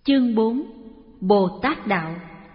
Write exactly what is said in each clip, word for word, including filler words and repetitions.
Chương bốn. Bồ Tát Đạo.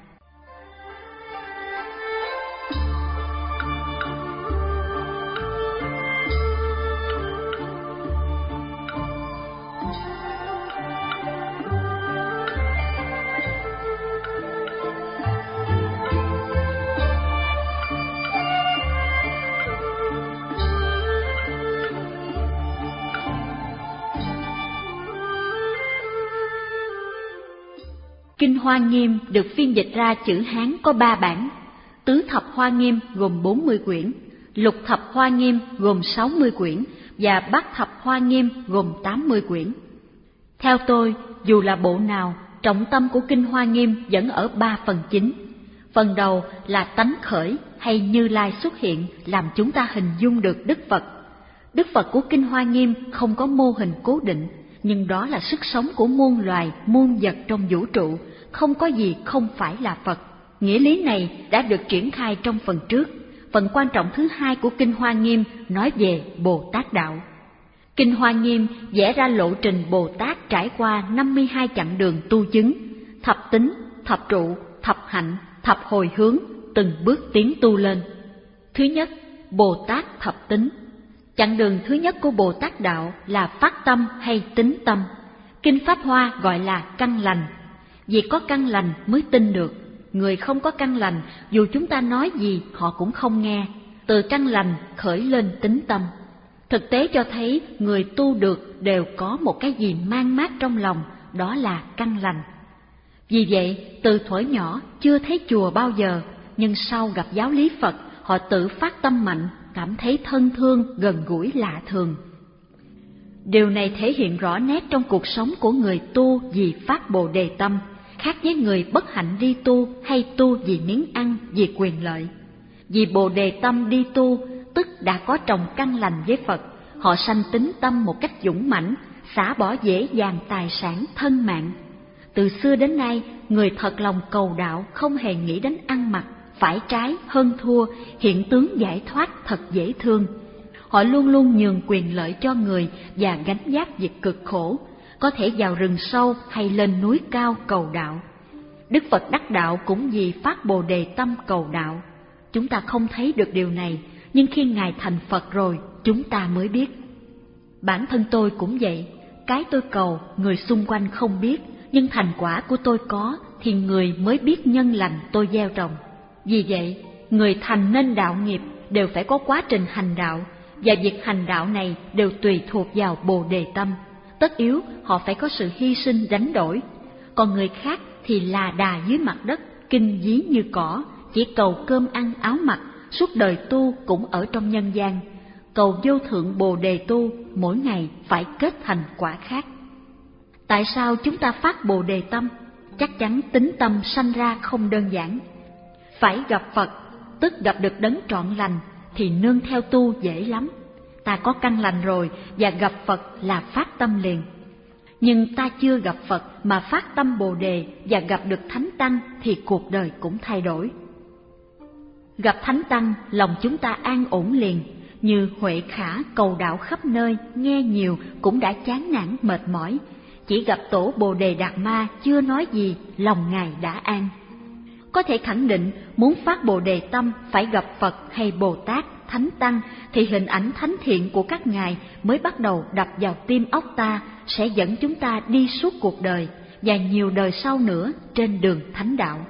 Kinh Hoa Nghiêm được phiên dịch ra chữ Hán có ba bản: Tứ Thập Hoa Nghiêm gồm bốn mươi quyển, Lục Thập Hoa Nghiêm gồm sáu mươi quyển và Bát Thập Hoa Nghiêm gồm tám mươi quyển. Theo tôi, dù là bộ nào, trọng tâm của Kinh Hoa Nghiêm vẫn ở ba phần chính. Phần đầu là tánh khởi hay Như Lai xuất hiện làm chúng ta hình dung được Đức Phật. Đức Phật của Kinh Hoa Nghiêm không có mô hình cố định, nhưng đó là sức sống của muôn loài, muôn vật trong vũ trụ, không có gì không phải là Phật. Nghĩa lý này đã được triển khai trong phần trước. Phần quan trọng thứ hai của Kinh Hoa Nghiêm nói về Bồ Tát Đạo. Kinh Hoa Nghiêm vẽ ra lộ trình Bồ Tát trải qua năm mươi hai chặng đường tu chứng, thập tính, thập trụ, thập hạnh, thập hồi hướng, từng bước tiến tu lên. Thứ nhất, Bồ Tát thập tính. Chặng đường thứ nhất của Bồ Tát Đạo là phát tâm hay tín tâm. Kinh Pháp Hoa gọi là căn lành. Vì có căn lành mới tin được. Người không có căn lành, dù chúng ta nói gì họ cũng không nghe. Từ căn lành khởi lên tín tâm. Thực tế cho thấy người tu được đều có một cái gì mang mát trong lòng, đó là căn lành. Vì vậy, từ thuở nhỏ chưa thấy chùa bao giờ, nhưng sau gặp giáo lý Phật, họ tự phát tâm mạnh, cảm thấy thân thương, gần gũi lạ thường. Điều này thể hiện rõ nét trong cuộc sống của người tu vì phát Bồ Đề tâm, khác với người bất hạnh đi tu hay tu vì miếng ăn, vì quyền lợi. Vì Bồ Đề tâm đi tu, tức đã có trồng căn lành với Phật, họ sanh tín tâm một cách dũng mãnh, xả bỏ dễ dàng tài sản, thân mạng. Từ xưa đến nay, người thật lòng cầu đạo không hề nghĩ đến ăn mặc, phải trái, hơn thua, hiện tướng giải thoát thật dễ thương. Họ luôn luôn nhường quyền lợi cho người và gánh vác việc cực khổ, có thể vào rừng sâu hay lên núi cao cầu đạo. Đức Phật đắc đạo cũng vì phát Bồ Đề tâm cầu đạo. Chúng ta không thấy được điều này, nhưng khi Ngài thành Phật rồi, chúng ta mới biết. Bản thân tôi cũng vậy, cái tôi cầu, người xung quanh không biết, nhưng thành quả của tôi có, thì người mới biết nhân lành tôi gieo trồng. Vì vậy, người thành nên đạo nghiệp đều phải có quá trình hành đạo, và việc hành đạo này đều tùy thuộc vào Bồ Đề tâm. Tất yếu họ phải có sự hy sinh đánh đổi. Còn người khác thì là đà dưới mặt đất, kinh dí như cỏ, chỉ cầu cơm ăn áo mặc, suốt đời tu cũng ở trong nhân gian. Cầu vô thượng Bồ Đề tu, mỗi ngày phải kết thành quả khác. Tại sao chúng ta phát Bồ Đề tâm? Chắc chắn tín tâm sanh ra không đơn giản. Phải gặp Phật, tức gặp được đấng trọn lành, thì nương theo tu dễ lắm. Ta có căn lành rồi và gặp Phật là phát tâm liền. Nhưng ta chưa gặp Phật mà phát tâm Bồ Đề và gặp được Thánh Tăng thì cuộc đời cũng thay đổi. Gặp Thánh Tăng, lòng chúng ta an ổn liền, như Huệ Khả cầu đạo khắp nơi, nghe nhiều cũng đã chán nản mệt mỏi. Chỉ gặp tổ Bồ Đề Đạt Ma chưa nói gì, lòng Ngài đã an. Có thể khẳng định muốn phát Bồ Đề tâm phải gặp Phật hay Bồ Tát, Thánh Tăng thì hình ảnh thánh thiện của các ngài mới bắt đầu đập vào tim óc ta, sẽ dẫn chúng ta đi suốt cuộc đời và nhiều đời sau nữa trên đường thánh đạo.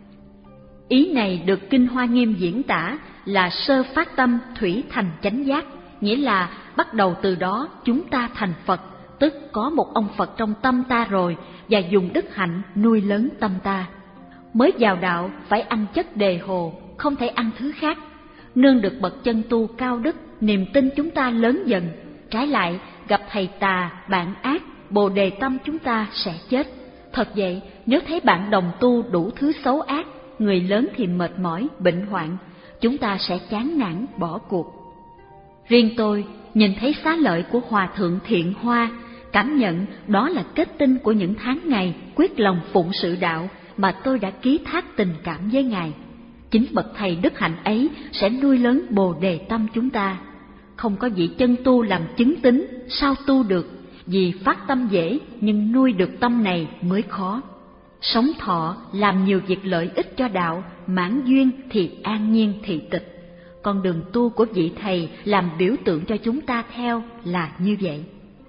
Ý này được Kinh Hoa Nghiêm diễn tả là sơ phát tâm thủy thành chánh giác, nghĩa là bắt đầu từ đó chúng ta thành Phật, tức có một ông Phật trong tâm ta rồi và dùng đức hạnh nuôi lớn tâm ta. Mới vào đạo phải ăn chất đề hồ, không thể ăn thứ khác. Nương được bậc chân tu cao đức, niềm tin chúng ta lớn dần. Trái lại, gặp thầy tà, bạn ác, Bồ Đề tâm chúng ta sẽ chết. Thật vậy, nếu thấy bạn đồng tu đủ thứ xấu ác, người lớn thì mệt mỏi, bệnh hoạn, chúng ta sẽ chán nản, bỏ cuộc. Riêng tôi, nhìn thấy xá lợi của Hòa Thượng Thiện Hoa, cảm nhận đó là kết tinh của những tháng ngày quyết lòng phụng sự đạo mà tôi đã ký thác tình cảm với Ngài. Chính bậc thầy đức hạnh ấy sẽ nuôi lớn Bồ Đề tâm chúng ta. Không có vị chân tu làm chứng tín, sao tu được? Vì phát tâm dễ, nhưng nuôi được tâm này mới khó. Sống thọ, làm nhiều việc lợi ích cho đạo, mãn duyên thì an nhiên thị tịch. Con đường tu của vị thầy làm biểu tượng cho chúng ta theo là như vậy.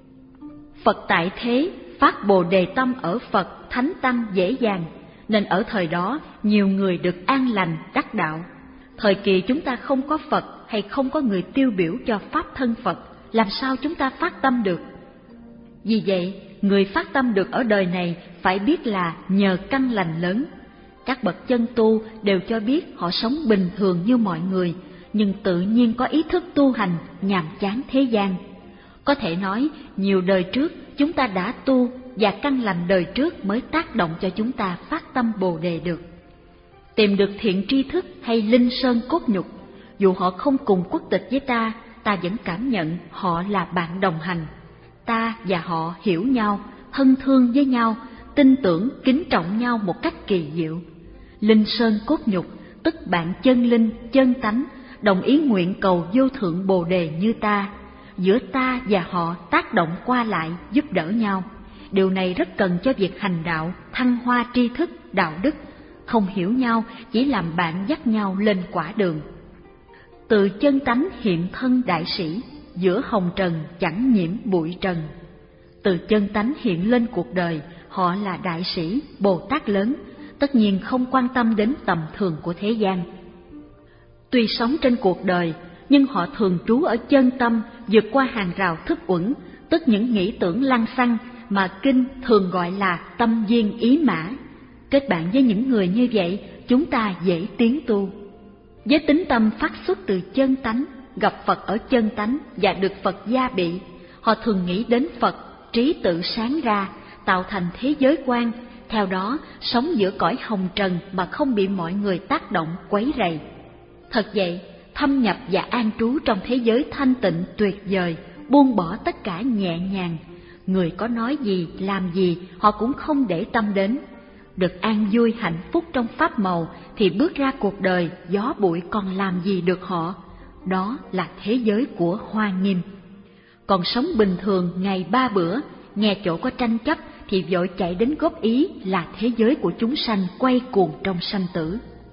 Phật tại thế, phát bồ đề tâm ở Phật, Thánh Tăng dễ dàng, nên ở thời đó nhiều người được an lành đắc đạo. Thời kỳ chúng ta không có Phật hay không có người tiêu biểu cho pháp thân Phật, làm sao chúng ta phát tâm được? Vì vậy, người phát tâm được ở đời này phải biết là nhờ căn lành lớn. Các bậc chân tu đều cho biết họ sống bình thường như mọi người, nhưng tự nhiên có ý thức tu hành, nhàm chán thế gian. Có thể nói, nhiều đời trước chúng ta đã tu và căn lành đời trước mới tác động cho chúng ta phát tâm Bồ Đề được. Tìm được thiện tri thức hay linh sơn cốt nhục, dù họ không cùng quốc tịch với ta, ta vẫn cảm nhận họ là bạn đồng hành. Ta và họ hiểu nhau, thân thương với nhau, tin tưởng, kính trọng nhau một cách kỳ diệu. Linh sơn cốt nhục, tức bạn chân linh, chân tánh, đồng ý nguyện cầu vô thượng Bồ Đề như ta. Giữa ta và họ tác động qua lại, giúp đỡ nhau. Điều này rất cần cho việc hành đạo, thăng hoa tri thức, đạo đức. Không hiểu nhau, chỉ làm bạn dắt nhau lên quả đường. Từ chân tánh hiện thân đại sĩ, giữa hồng trần chẳng nhiễm bụi trần. Từ chân tánh hiện lên cuộc đời, họ là đại sĩ, Bồ Tát lớn, tất nhiên không quan tâm đến tầm thường của thế gian. Tuy sống trên cuộc đời, nhưng họ thường trú ở chân tâm, vượt qua hàng rào thức uẩn, tức những nghĩ tưởng lăng xăng mà kinh thường gọi là tâm viên ý mã. Kết bạn với những người như vậy, chúng ta dễ tiến tu. Với tính tâm phát xuất từ chân tánh, gặp Phật ở chân tánh và được Phật gia bị, họ thường nghĩ đến Phật, trí tự sáng ra, tạo thành thế giới quan, theo đó sống giữa cõi hồng trần mà không bị mọi người tác động quấy rầy. Thật vậy, thâm nhập và an trú trong thế giới thanh tịnh tuyệt vời, buông bỏ tất cả nhẹ nhàng. Người có nói gì, làm gì, họ cũng không để tâm đến. Được an vui hạnh phúc trong pháp màu thì bước ra cuộc đời, gió bụi còn làm gì được họ. Đó là thế giới của Hoa Nghiêm. Còn sống bình thường ngày ba bữa, nghe chỗ có tranh chấp thì vội chạy đến góp ý là thế giới của chúng sanh quay cuồng trong sanh tử.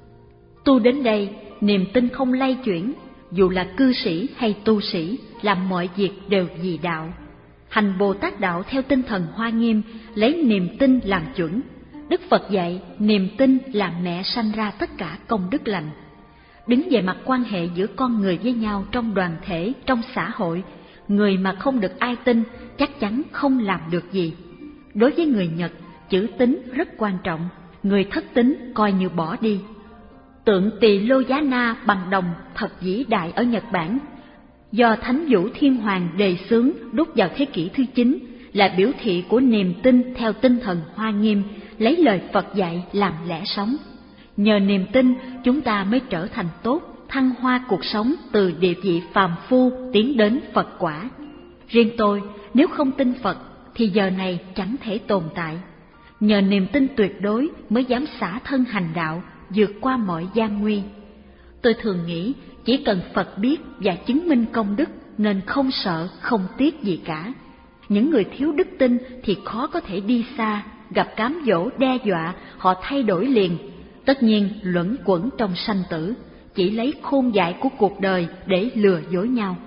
Tu đến đây, niềm tin không lay chuyển, dù là cư sĩ hay tu sĩ, làm mọi việc đều vì đạo. Hành Bồ Tát đạo theo tinh thần Hoa Nghiêm, lấy niềm tin làm chuẩn. Đức Phật dạy, niềm tin là mẹ sanh ra tất cả công đức lành. Đứng về mặt quan hệ giữa con người với nhau trong đoàn thể, trong xã hội, người mà không được ai tin chắc chắn không làm được gì. Đối với người Nhật, chữ tín rất quan trọng, người thất tín coi như bỏ đi. Tượng Tỳ Lô Giá Na bằng đồng thật vĩ đại ở Nhật Bản, do Thánh Vũ Thiên Hoàng đề xướng đúc vào thế kỷ thứ chín, là biểu thị của niềm tin theo tinh thần Hoa Nghiêm, lấy lời Phật dạy làm lẽ sống. Nhờ niềm tin, chúng ta mới trở thành tốt, thăng hoa cuộc sống từ địa vị phàm phu tiến đến Phật quả. Riêng tôi, nếu không tin Phật, thì giờ này chẳng thể tồn tại. Nhờ niềm tin tuyệt đối mới dám xả thân hành đạo, vượt qua mọi gian nguy. Tôi thường nghĩ, chỉ cần Phật biết và chứng minh công đức nên không sợ, không tiếc gì cả. Những người thiếu đức tin thì khó có thể đi xa, gặp cám dỗ đe dọa, họ thay đổi liền. Tất nhiên luẩn quẩn trong sanh tử, chỉ lấy khôn dại của cuộc đời để lừa dối nhau.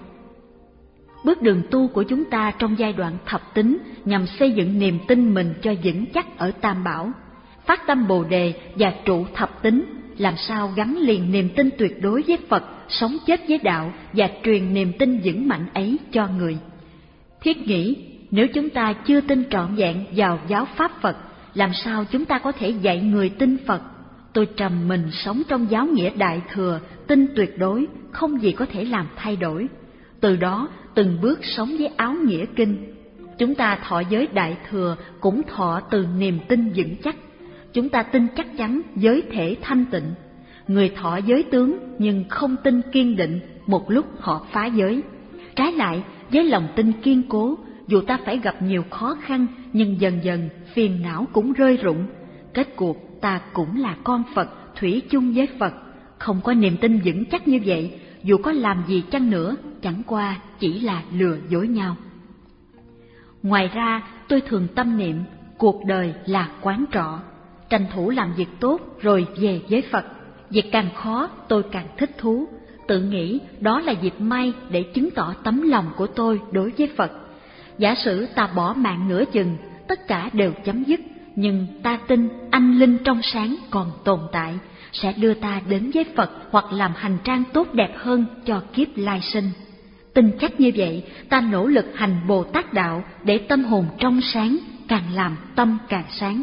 Bước đường tu của chúng ta trong giai đoạn thập tín nhằm xây dựng niềm tin mình cho vững chắc ở Tam Bảo, phát tâm Bồ Đề và trụ thập tín, làm sao gắn liền niềm tin tuyệt đối với Phật, sống chết với đạo và truyền niềm tin vững mạnh ấy cho người. Thiết nghĩ, nếu chúng ta chưa tin trọn vẹn vào giáo pháp Phật, làm sao chúng ta có thể dạy người tin Phật? Tôi trầm mình sống trong giáo nghĩa Đại Thừa, tin tuyệt đối, không gì có thể làm thay đổi. Từ đó, từng bước sống với áo nghĩa kinh. Chúng ta thọ giới Đại Thừa cũng thọ từ niềm tin vững chắc. Chúng ta tin chắc chắn giới thể thanh tịnh. Người thọ giới tướng nhưng không tin kiên định, một lúc họ phá giới. Trái lại, với lòng tin kiên cố, dù ta phải gặp nhiều khó khăn, nhưng dần dần phiền não cũng rơi rụng. Kết cuộc ta cũng là con Phật, thủy chung với Phật. Không có niềm tin vững chắc như vậy, dù có làm gì chăng nữa, chẳng qua chỉ là lừa dối nhau. Ngoài ra, tôi thường tâm niệm cuộc đời là quán trọ, tranh thủ làm việc tốt rồi về với Phật. Việc càng khó tôi càng thích thú, tự nghĩ đó là dịp may để chứng tỏ tấm lòng của tôi đối với Phật. Giả sử ta bỏ mạng nửa chừng, tất cả đều chấm dứt, nhưng ta tin anh linh trong sáng còn tồn tại, sẽ đưa ta đến với Phật hoặc làm hành trang tốt đẹp hơn cho kiếp lai sinh. Tin chắc như vậy, ta nỗ lực hành Bồ Tát đạo để tâm hồn trong sáng, càng làm tâm càng sáng.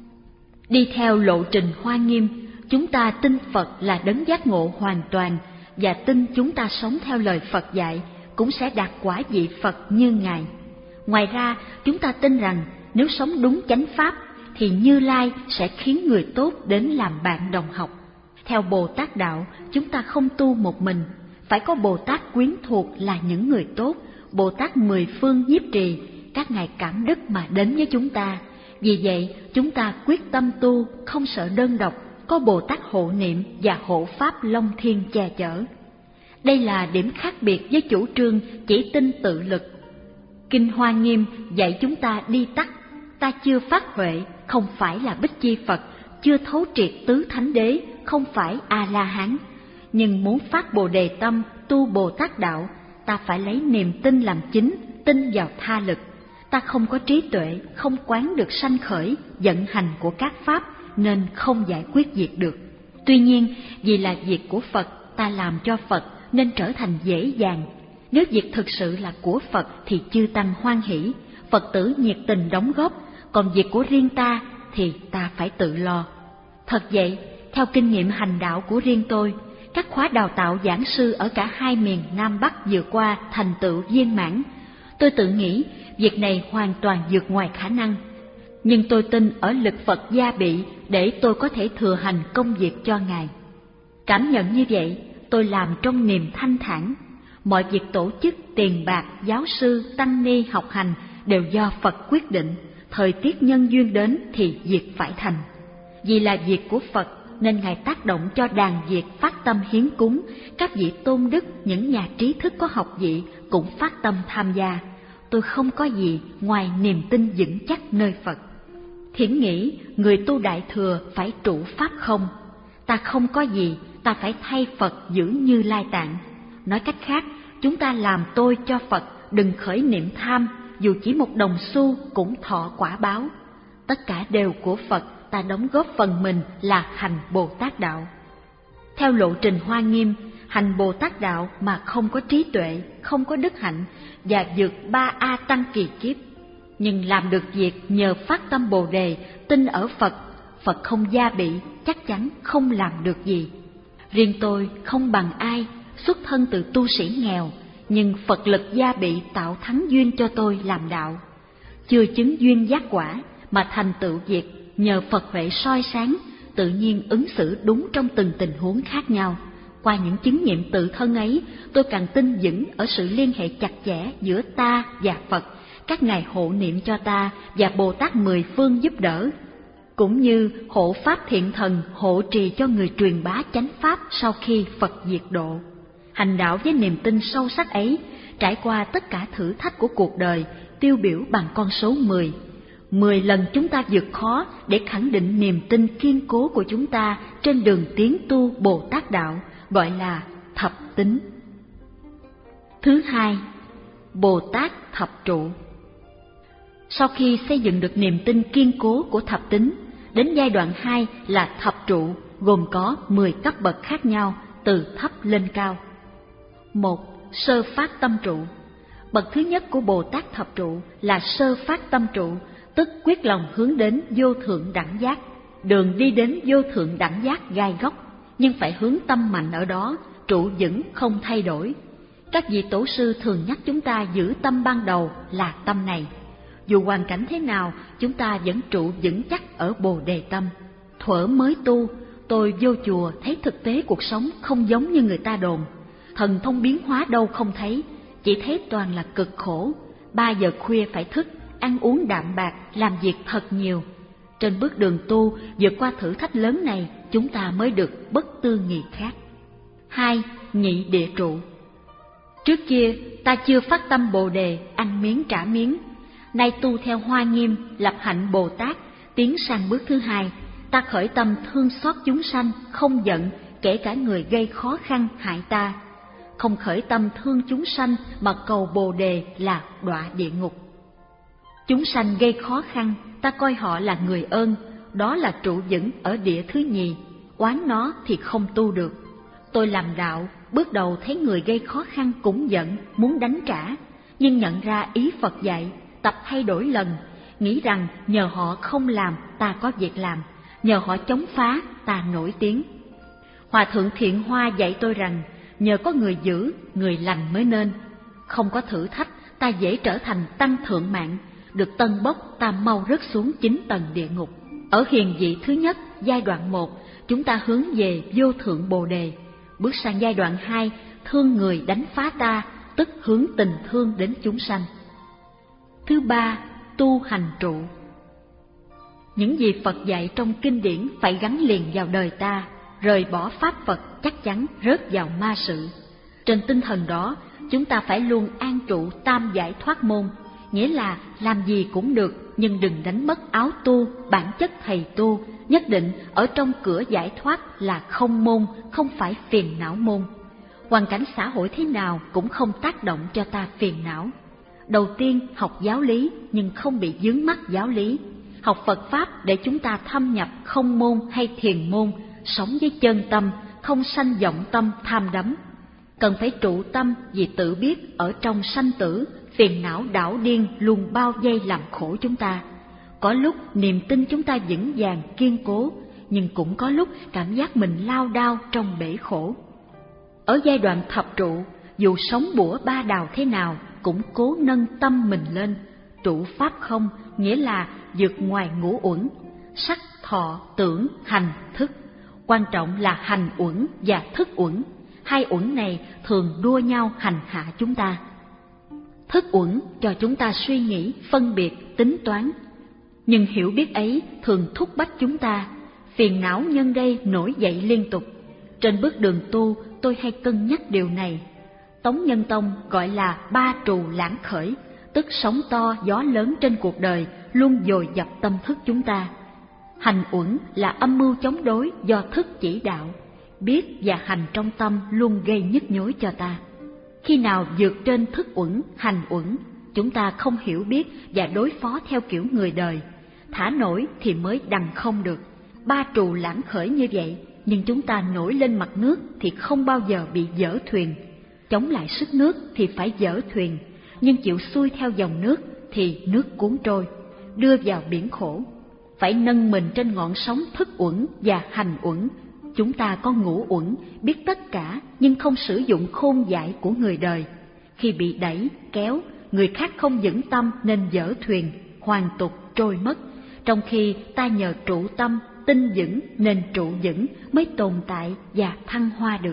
Đi theo lộ trình Hoa Nghiêm, chúng ta tin Phật là đấng giác ngộ hoàn toàn, và tin chúng ta sống theo lời Phật dạy cũng sẽ đạt quả vị Phật như Ngài. Ngoài ra, chúng ta tin rằng nếu sống đúng chánh pháp thì Như Lai sẽ khiến người tốt đến làm bạn đồng học. Theo Bồ Tát đạo, chúng ta không tu một mình, phải có Bồ Tát quyến thuộc là những người tốt, Bồ Tát mười phương nhiếp trì, các ngài cảm đức mà đến với chúng ta. Vì vậy, chúng ta quyết tâm tu, không sợ đơn độc, có Bồ Tát hộ niệm và hộ pháp Long Thiên che chở. Đây là điểm khác biệt với chủ trương chỉ tin tự lực. Kinh Hoa Nghiêm dạy chúng ta đi tắt, ta chưa phát huệ, không phải là Bích Chi Phật, chưa thấu triệt tứ thánh đế, không phải A-la-hán. Nhưng muốn phát Bồ Đề tâm, tu Bồ Tát đạo, ta phải lấy niềm tin làm chính, tin vào tha lực. Ta không có trí tuệ, không quán được sanh khởi, vận hành của các pháp, nên không giải quyết việc được. Tuy nhiên, vì là việc của Phật, ta làm cho Phật nên trở thành dễ dàng. Nếu việc thực sự là của Phật thì chư tăng hoan hỷ, Phật tử nhiệt tình đóng góp, còn việc của riêng ta thì ta phải tự lo. Thật vậy, theo kinh nghiệm hành đạo của riêng tôi, các khóa đào tạo giảng sư ở cả hai miền Nam Bắc vừa qua thành tựu viên mãn. Tôi tự nghĩ việc này hoàn toàn vượt ngoài khả năng, nhưng tôi tin ở lực Phật gia bị để tôi có thể thừa hành công việc cho Ngài. Cảm nhận như vậy, tôi làm trong niềm thanh thản. Mọi việc tổ chức, tiền bạc, giáo sư, tăng ni học hành đều do Phật quyết định, thời tiết nhân duyên đến thì việc phải thành. Vì là việc của Phật nên Ngài tác động cho đàn Việt phát tâm hiến cúng, các vị tôn đức, những nhà trí thức có học vị cũng phát tâm tham gia. Tôi không có gì ngoài niềm tin vững chắc nơi Phật. Thiển nghĩ người tu Đại Thừa phải trụ pháp không. Ta không có gì, ta phải thay Phật giữ Như Lai Tạng. Nói cách khác, chúng ta làm tôi cho Phật, đừng khởi niệm tham, dù chỉ một đồng xu cũng thọ quả báo. Tất cả đều của Phật, ta đóng góp phần mình là hành Bồ Tát đạo. Theo lộ trình Hoa Nghiêm, hành Bồ Tát đạo mà không có trí tuệ, không có đức hạnh và vượt ba A tăng kỳ kiếp. Nhưng làm được việc nhờ phát tâm Bồ Đề, tin ở Phật, Phật không gia bị, chắc chắn không làm được gì. Riêng tôi không bằng ai, xuất thân từ tu sĩ nghèo, nhưng Phật lực gia bị tạo thắng duyên cho tôi làm đạo. Chưa chứng duyên giác quả mà thành tựu việc nhờ Phật huệ soi sáng, tự nhiên ứng xử đúng trong từng tình huống khác nhau. Qua những chứng nghiệm tự thân ấy, tôi càng tin vững ở sự liên hệ chặt chẽ giữa ta và Phật, các ngài hộ niệm cho ta và Bồ Tát mười phương giúp đỡ, cũng như hộ pháp thiện thần hộ trì cho người truyền bá chánh pháp sau khi Phật diệt độ. Hành đạo với niềm tin sâu sắc ấy, trải qua tất cả thử thách của cuộc đời, tiêu biểu bằng con số mười. Mười lần chúng ta vượt khó để khẳng định niềm tin kiên cố của chúng ta trên đường tiến tu Bồ Tát đạo, gọi là thập tín. Thứ hai, Bồ Tát thập trụ. Sau khi xây dựng được niềm tin kiên cố của thập tín, đến giai đoạn hai là thập trụ, gồm có mười cấp bậc khác nhau, từ thấp lên cao. Một, sơ phát tâm trụ. Bậc thứ nhất của Bồ Tát thập trụ là sơ phát tâm trụ, tức quyết lòng hướng đến vô thượng đẳng giác. Đường đi đến vô thượng đẳng giác gai góc, nhưng phải hướng tâm mạnh ở đó, trụ vững không thay đổi. Các vị tổ sư thường nhắc chúng ta giữ tâm ban đầu là tâm này. Dù hoàn cảnh thế nào, chúng ta vẫn trụ vững chắc ở Bồ Đề tâm. Thuở mới tu, tôi vô chùa thấy thực tế cuộc sống không giống như người ta đồn. Thần thông biến hóa đâu không thấy, chỉ thấy toàn là cực khổ. Ba giờ khuya phải thức, ăn uống đạm bạc, làm việc thật nhiều. Trên bước đường tu, vượt qua thử thách lớn này, chúng ta mới được bất tư nghị khác. Hai, nhị địa trụ. Trước kia, ta chưa phát tâm Bồ Đề, ăn miếng trả miếng. Nay tu theo Hoa Nghiêm, lập hạnh Bồ Tát, tiến sang bước thứ hai, ta khởi tâm thương xót chúng sanh, không giận, kể cả người gây khó khăn hại ta. Không khởi tâm thương chúng sanh mà cầu Bồ Đề là đọa địa ngục. Chúng sanh gây khó khăn, ta coi họ là người ơn, đó là trụ vững ở địa thứ nhì, oán nó thì không tu được. Tôi làm đạo, bước đầu thấy người gây khó khăn cũng giận, muốn đánh trả, nhưng nhận ra ý Phật dạy, tập thay đổi lần, nghĩ rằng nhờ họ không làm ta có việc làm, nhờ họ chống phá ta nổi tiếng. Hòa thượng Thiện Hoa dạy tôi rằng nhờ có người giữ, người lành mới nên. Không có thử thách, ta dễ trở thành tăng thượng mạng, được tân bốc ta mau rớt xuống chín tầng địa ngục. Ở hiền vị thứ nhất, giai đoạn một, chúng ta hướng về vô thượng Bồ Đề. Bước sang giai đoạn hai, thương người đánh phá ta, tức hướng tình thương đến chúng sanh. Thứ ba, tu hành trụ. Những gì Phật dạy trong kinh điển phải gắn liền vào đời ta, rời bỏ pháp Phật chắc chắn rớt vào ma sự. Trên tinh thần đó, chúng ta phải luôn an trụ tam giải thoát môn, nghĩa là làm gì cũng được nhưng đừng đánh mất áo tu, bản chất thầy tu, nhất định ở trong cửa giải thoát là không môn, không phải phiền não môn. Hoàn cảnh xã hội thế nào cũng không tác động cho ta phiền não. Đầu tiên học giáo lý nhưng không bị vướng mắc giáo lý, học Phật Pháp để chúng ta thâm nhập không môn hay thiền môn, sống với chân tâm, không sanh vọng tâm tham đắm. Cần phải trụ tâm vì tự biết ở trong sanh tử, phiền não đảo điên luôn bao vây làm khổ chúng ta. Có lúc niềm tin chúng ta vững vàng kiên cố, nhưng cũng có lúc cảm giác mình lao đao trong bể khổ. Ở giai đoạn thập trụ, dù sống bủa ba đào thế nào cũng cố nâng tâm mình lên. Trụ pháp không nghĩa là vượt ngoài ngũ uẩn, sắc, thọ, tưởng, hành, thức. Quan trọng là hành uẩn và thức uẩn. Hai uẩn này thường đua nhau hành hạ chúng ta. Thức uẩn cho chúng ta suy nghĩ, phân biệt, tính toán. Nhưng hiểu biết ấy thường thúc bách chúng ta, phiền não nhân đây nổi dậy liên tục. Trên bước đường tu, tôi hay cân nhắc điều này. Tống Nhân Tông gọi là ba trù lãng khởi, tức sóng to gió lớn trên cuộc đời luôn dồi dập tâm thức chúng ta. Hành uẩn là âm mưu chống đối do thức chỉ đạo, biết và hành trong tâm luôn gây nhức nhối cho ta. Khi nào vượt trên thức uẩn, hành uẩn, chúng ta không hiểu biết và đối phó theo kiểu người đời, thả nổi thì mới đằng không được. Ba trù lãng khởi như vậy, nhưng chúng ta nổi lên mặt nước thì không bao giờ bị dở thuyền. Chống lại sức nước thì phải dở thuyền, nhưng chịu xuôi theo dòng nước thì nước cuốn trôi, đưa vào biển khổ. Phải nâng mình trên ngọn sóng thức uẩn và hành uẩn. Chúng ta có ngũ uẩn, biết tất cả nhưng không sử dụng khôn dại của người đời. Khi bị đẩy, kéo, người khác không vững tâm nên dở thuyền, hoàn tục trôi mất. Trong khi ta nhờ trụ tâm, tinh vững nên trụ vững mới tồn tại và thăng hoa được.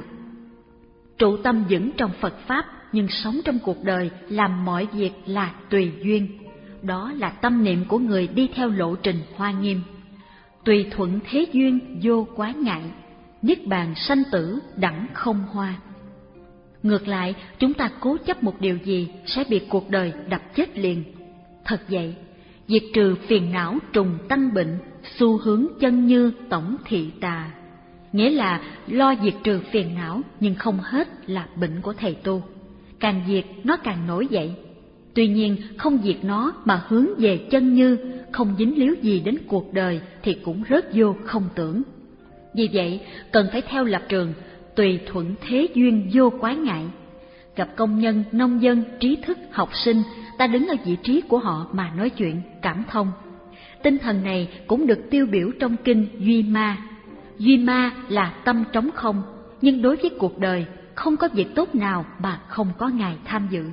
Trụ tâm vững trong Phật Pháp nhưng sống trong cuộc đời làm mọi việc là tùy duyên. Đó là tâm niệm của người đi theo lộ trình Hoa Nghiêm. Tùy thuận thế duyên vô quái ngại, niết bàn sanh tử đẳng không hoa. Ngược lại, chúng ta cố chấp một điều gì sẽ bị cuộc đời đập chết liền. Thật vậy, diệt trừ phiền não trùng tăng bệnh, xu hướng chân như tổng thị tà. Nghĩa là lo diệt trừ phiền não nhưng không hết là bệnh của thầy tu. Càng diệt nó càng nổi dậy. Tuy nhiên không diệt nó mà hướng về chân như, không dính líu gì đến cuộc đời thì cũng rớt vô không tưởng. Vì vậy cần phải theo lập trường tùy thuận thế duyên vô quái ngại. Gặp công nhân, nông dân, trí thức, học sinh, ta đứng ở vị trí của họ mà nói chuyện, cảm thông. Tinh thần này cũng được tiêu biểu trong kinh Duy Ma. Duy Ma là tâm trống không, nhưng đối với cuộc đời không có việc tốt nào mà không có Ngài tham dự.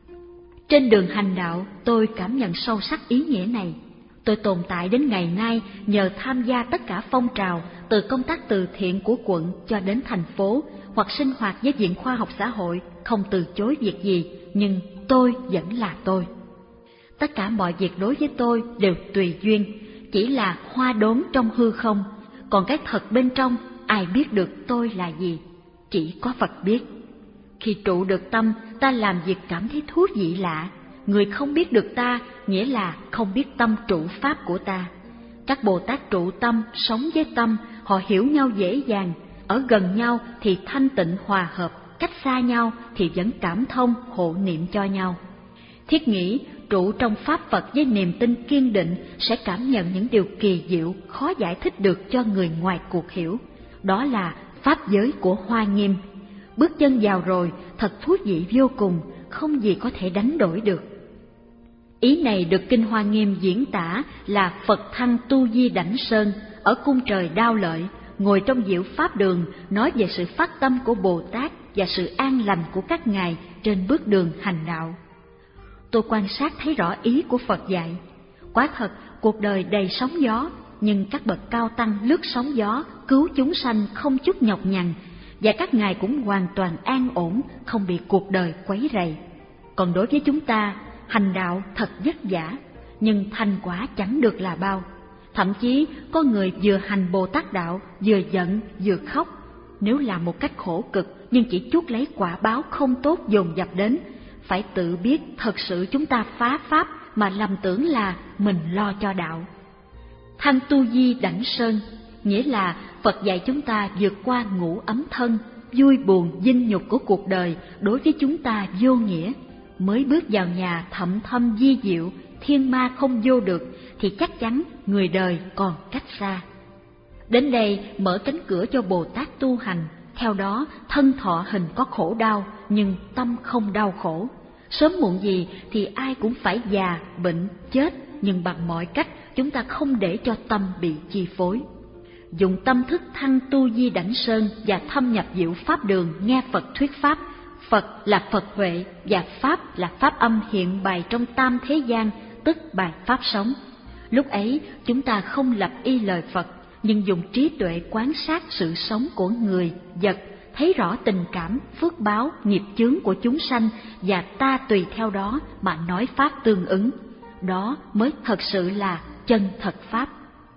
Trên đường hành đạo, tôi cảm nhận sâu sắc ý nghĩa này. Tôi tồn tại đến ngày nay nhờ tham gia tất cả phong trào, từ công tác từ thiện của quận cho đến thành phố, hoặc sinh hoạt với Viện Khoa học Xã hội, không từ chối việc gì, nhưng tôi vẫn là tôi. Tất cả mọi việc đối với tôi đều tùy duyên, chỉ là hoa đốm trong hư không, còn cái thật bên trong ai biết được tôi là gì, chỉ có Phật biết. Khi trụ được tâm, ta làm việc cảm thấy thú vị lạ, người không biết được ta nghĩa là không biết tâm trụ pháp của ta. Các Bồ Tát trụ tâm, sống với tâm, họ hiểu nhau dễ dàng, ở gần nhau thì thanh tịnh hòa hợp, cách xa nhau thì vẫn cảm thông hộ niệm cho nhau. Thiết nghĩ trụ trong Pháp Phật với niềm tin kiên định sẽ cảm nhận những điều kỳ diệu khó giải thích được cho người ngoài cuộc hiểu. Đó là Pháp giới của Hoa Nghiêm. Bước chân vào rồi thật thú vị vô cùng, không gì có thể đánh đổi được. Ý này được Kinh Hoa Nghiêm diễn tả là Phật Thăng Tu Di Đảnh Sơn ở cung trời Đao Lợi, ngồi trong diệu Pháp đường nói về sự phát tâm của Bồ Tát và sự an lành của các ngài trên bước đường hành đạo. Tôi quan sát thấy rõ ý của Phật dạy. Quả thật, cuộc đời đầy sóng gió, nhưng các bậc cao tăng lướt sóng gió, cứu chúng sanh không chút nhọc nhằn, và các ngài cũng hoàn toàn an ổn, không bị cuộc đời quấy rầy. Còn đối với chúng ta, hành đạo thật vất vả, nhưng thành quả chẳng được là bao. Thậm chí có người vừa hành Bồ Tát đạo, vừa giận vừa khóc. Nếu làm một cách khổ cực nhưng chỉ chuốc lấy quả báo không tốt dồn dập đến, phải tự biết thật sự chúng ta phá pháp mà lầm tưởng là mình lo cho đạo. Thăng Tu Di Đảnh Sơn nghĩa là Phật dạy chúng ta vượt qua ngũ ấm thân, vui buồn dinh nhục của cuộc đời đối với chúng ta vô nghĩa. Mới bước vào nhà thậm thâm di diệu, thiên ma không vô được, thì chắc chắn người đời còn cách xa. Đến đây mở cánh cửa cho Bồ Tát tu hành, theo đó thân thọ hình có khổ đau, nhưng tâm không đau khổ. Sớm muộn gì thì ai cũng phải già, bệnh, chết, nhưng bằng mọi cách chúng ta không để cho tâm bị chi phối. Dùng tâm thức thăng Tu Di Đảnh Sơn và thâm nhập diệu Pháp đường nghe Phật thuyết Pháp. Phật là Phật Huệ và Pháp là Pháp âm hiện bày trong tam thế gian, tức bài Pháp sống. Lúc ấy chúng ta không lập y lời Phật, nhưng dùng trí tuệ quan sát sự sống của người, vật, thấy rõ tình cảm, phước báo, nghiệp chướng của chúng sanh và ta tùy theo đó mà nói Pháp tương ứng. Đó mới thật sự là chân thật Pháp.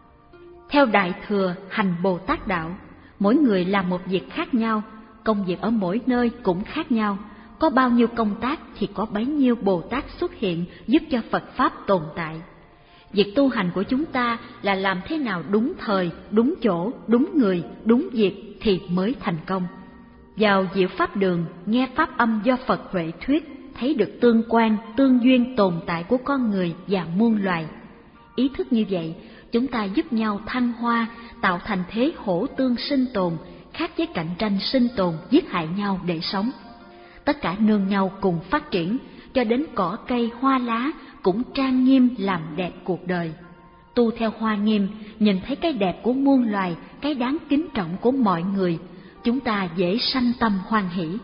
Theo Đại Thừa hành Bồ Tát đạo, mỗi người làm một việc khác nhau, công việc ở mỗi nơi cũng khác nhau. Có bao nhiêu công tác thì có bấy nhiêu Bồ Tát xuất hiện giúp cho Phật Pháp tồn tại. Việc tu hành của chúng ta là làm thế nào đúng thời, đúng chỗ, đúng người, đúng việc thì mới thành công. Vào diệu Pháp đường, nghe Pháp âm do Phật Huệ thuyết, thấy được tương quan, tương duyên tồn tại của con người và muôn loài. Ý thức như vậy, chúng ta giúp nhau thăng hoa, tạo thành thế hỗ tương sinh tồn, khác với cạnh tranh sinh tồn giết hại nhau để sống. Tất cả nương nhau cùng phát triển, cho đến cỏ cây hoa lá cũng trang nghiêm làm đẹp cuộc đời. Tu theo Hoa Nghiêm, nhìn thấy cái đẹp của muôn loài, cái đáng kính trọng của mọi người, chúng ta dễ sanh tâm hoan hỷ.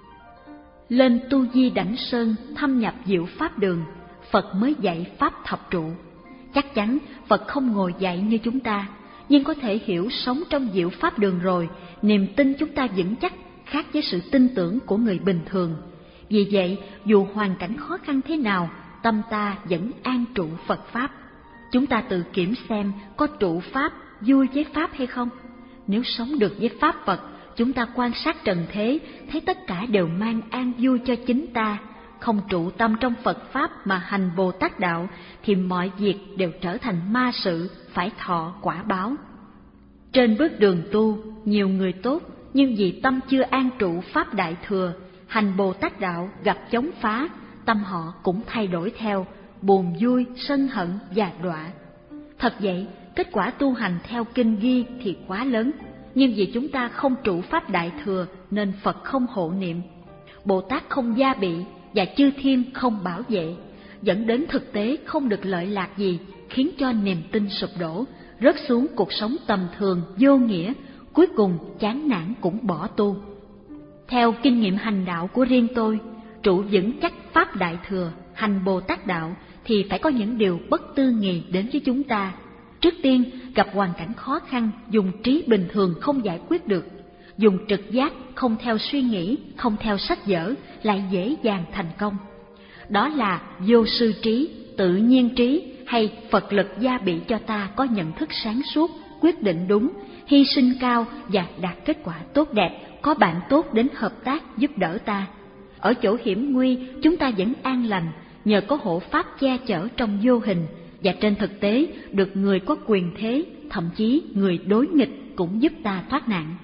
Lên Tu Di Đảnh Sơn thâm nhập diệu Pháp đường, Phật mới dạy Pháp thập trụ. Chắc chắn Phật không ngồi dạy như chúng ta, nhưng có thể hiểu sống trong diệu Pháp đường rồi, niềm tin chúng ta vững chắc, khác với sự tin tưởng của người bình thường. Vì vậy, dù hoàn cảnh khó khăn thế nào, tâm ta vẫn an trụ Phật Pháp. Chúng ta tự kiểm xem có trụ Pháp, vui với Pháp hay không. Nếu sống được với Pháp Phật, chúng ta quan sát trần thế, thấy tất cả đều mang an vui cho chính ta. Không trụ tâm trong Phật Pháp mà hành Bồ Tát đạo, thì mọi việc đều trở thành ma sự, phải thọ quả báo. Trên bước đường tu, nhiều người tốt, nhưng vì tâm chưa an trụ Pháp Đại Thừa, hành Bồ Tát đạo gặp chống phá, tâm họ cũng thay đổi theo, buồn vui, sân hận và đọa. Thật vậy, kết quả tu hành theo kinh ghi thì quá lớn, nhưng vì chúng ta không trụ Pháp Đại Thừa nên Phật không hộ niệm, Bồ Tát không gia bị và chư thiên không bảo vệ, dẫn đến thực tế không được lợi lạc gì, khiến cho niềm tin sụp đổ, rớt xuống cuộc sống tầm thường, vô nghĩa, cuối cùng chán nản cũng bỏ tu. Theo kinh nghiệm hành đạo của riêng tôi, trụ vững chắc Pháp Đại Thừa, hành Bồ Tát đạo thì phải có những điều bất tư nghì đến với chúng ta. Trước tiên, gặp hoàn cảnh khó khăn, dùng trí bình thường không giải quyết được, dùng trực giác không theo suy nghĩ, không theo sách vở, lại dễ dàng thành công. Đó là vô sư trí, tự nhiên trí hay Phật lực gia bị cho ta có nhận thức sáng suốt, quyết định đúng, hy sinh cao và đạt kết quả tốt đẹp, có bạn tốt đến hợp tác giúp đỡ ta. Ở chỗ hiểm nguy chúng ta vẫn an lành, nhờ có hộ pháp che chở trong vô hình, và trên thực tế được người có quyền thế, thậm chí người đối nghịch cũng giúp ta thoát nạn.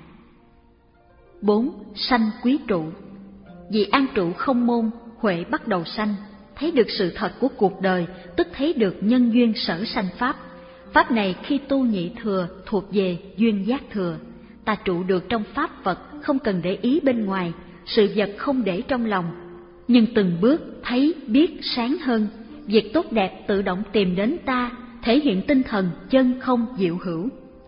Bốn. Sanh quý trụ. Vì an trụ không môn, huệ bắt đầu sanh, thấy được sự thật của cuộc đời, tức thấy được nhân duyên sở sanh pháp. Pháp này khi tu nhị thừa thuộc về duyên giác thừa. Ta trụ được trong pháp vật, không cần để ý bên ngoài, sự vật không để trong lòng, nhưng từng bước thấy biết sáng hơn, việc tốt đẹp tự động tìm đến ta, thể hiện tinh thần chân không diệu hữu.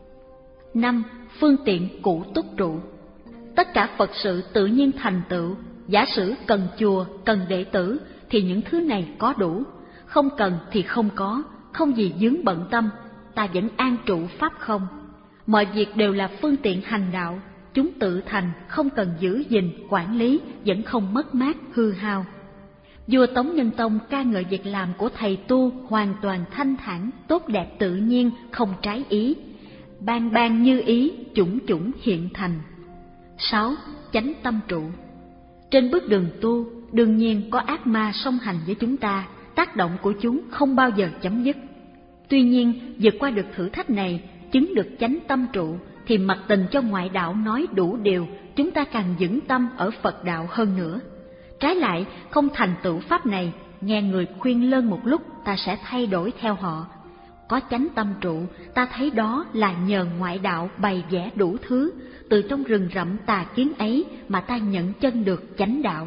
Năm. Phương tiện cụ túc trụ. Tất cả Phật sự tự nhiên thành tựu, giả sử cần chùa, cần đệ tử thì những thứ này có đủ, không cần thì không có, không gì vướng bận tâm, ta vẫn an trụ pháp không. Mọi việc đều là phương tiện hành đạo, chúng tự thành, không cần giữ gìn, quản lý, vẫn không mất mát, hư hao. Vua Tống Nhân Tông ca ngợi việc làm của thầy tu hoàn toàn thanh thản, tốt đẹp tự nhiên, không trái ý. Ban ban như ý, chủng chủng hiện thành. Sáu. Chánh tâm trụ. Trên bước đường tu, đương nhiên có ác ma song hành với chúng ta, tác động của chúng không bao giờ chấm dứt. Tuy nhiên, vượt qua được thử thách này, chứng được chánh tâm trụ, thì mặc tình cho ngoại đạo nói đủ điều, chúng ta càng vững tâm ở Phật đạo hơn nữa. Trái lại, không thành tựu pháp này, nghe người khuyên lơn một lúc, ta sẽ thay đổi theo họ. Có chánh tâm trụ, ta thấy đó là nhờ ngoại đạo bày vẽ đủ thứ, từ trong rừng rậm tà kiến ấy mà ta nhận chân được chánh đạo.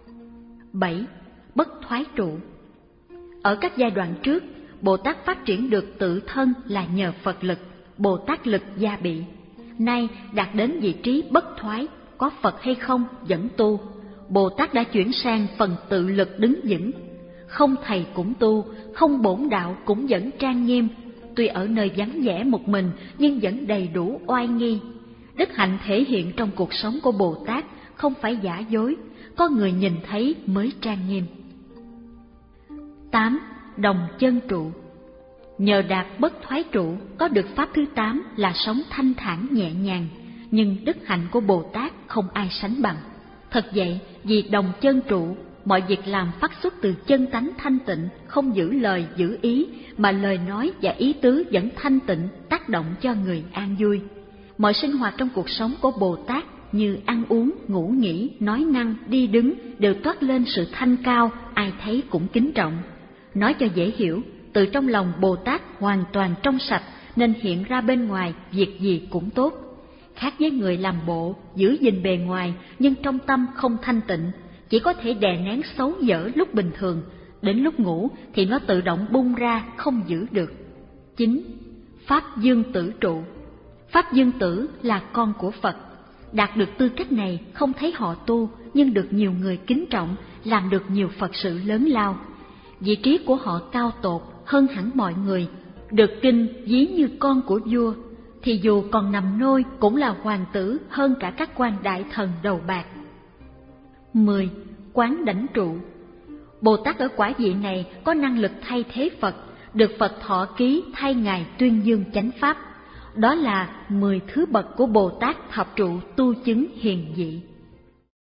Bảy. Bất thoái trụ. Ở các giai đoạn trước, Bồ Tát phát triển được tự thân là nhờ Phật lực, Bồ Tát lực gia bị. Nay đạt đến vị trí bất thoái, có Phật hay không vẫn tu. Bồ Tát đã chuyển sang phần tự lực đứng vững. Không thầy cũng tu, không bổn đạo cũng vẫn trang nghiêm. Tuy ở nơi vắng vẻ một mình nhưng vẫn đầy đủ oai nghi. Đức hạnh thể hiện trong cuộc sống của Bồ Tát không phải giả dối, có người nhìn thấy mới trang nghiêm. Tám. Đồng chân trụ. Nhờ đạt bất thoái trụ, có được pháp thứ tám là sống thanh thản nhẹ nhàng, nhưng đức hạnh của Bồ Tát không ai sánh bằng. Thật vậy, vì đồng chân trụ, mọi việc làm phát xuất từ chân tánh thanh tịnh, không giữ lời giữ ý, mà lời nói và ý tứ vẫn thanh tịnh, tác động cho người an vui. Mọi sinh hoạt trong cuộc sống của Bồ Tát như ăn uống, ngủ nghỉ, nói năng, đi đứng đều toát lên sự thanh cao, ai thấy cũng kính trọng. Nói cho dễ hiểu, từ trong lòng Bồ Tát hoàn toàn trong sạch nên hiện ra bên ngoài việc gì cũng tốt. Khác với người làm bộ, giữ gìn bề ngoài nhưng trong tâm không thanh tịnh, chỉ có thể đè nén xấu dở lúc bình thường, đến lúc ngủ thì nó tự động bung ra, không giữ được. Chín. Pháp dương tử trụ. Pháp dương tử là con của Phật. Đạt được tư cách này không thấy họ tu, nhưng được nhiều người kính trọng, làm được nhiều Phật sự lớn lao. Vị trí của họ cao tột hơn hẳn mọi người, được kinh ví như con của vua, thì dù còn nằm nôi cũng là hoàng tử hơn cả các quan đại thần đầu bạc. Mười. Quán đảnh trụ. Bồ Tát ở quả vị này có năng lực thay thế Phật, được Phật thọ ký thay Ngài tuyên dương chánh pháp. Đó là mười thứ bậc của Bồ Tát thập trụ tu chứng hiền vị.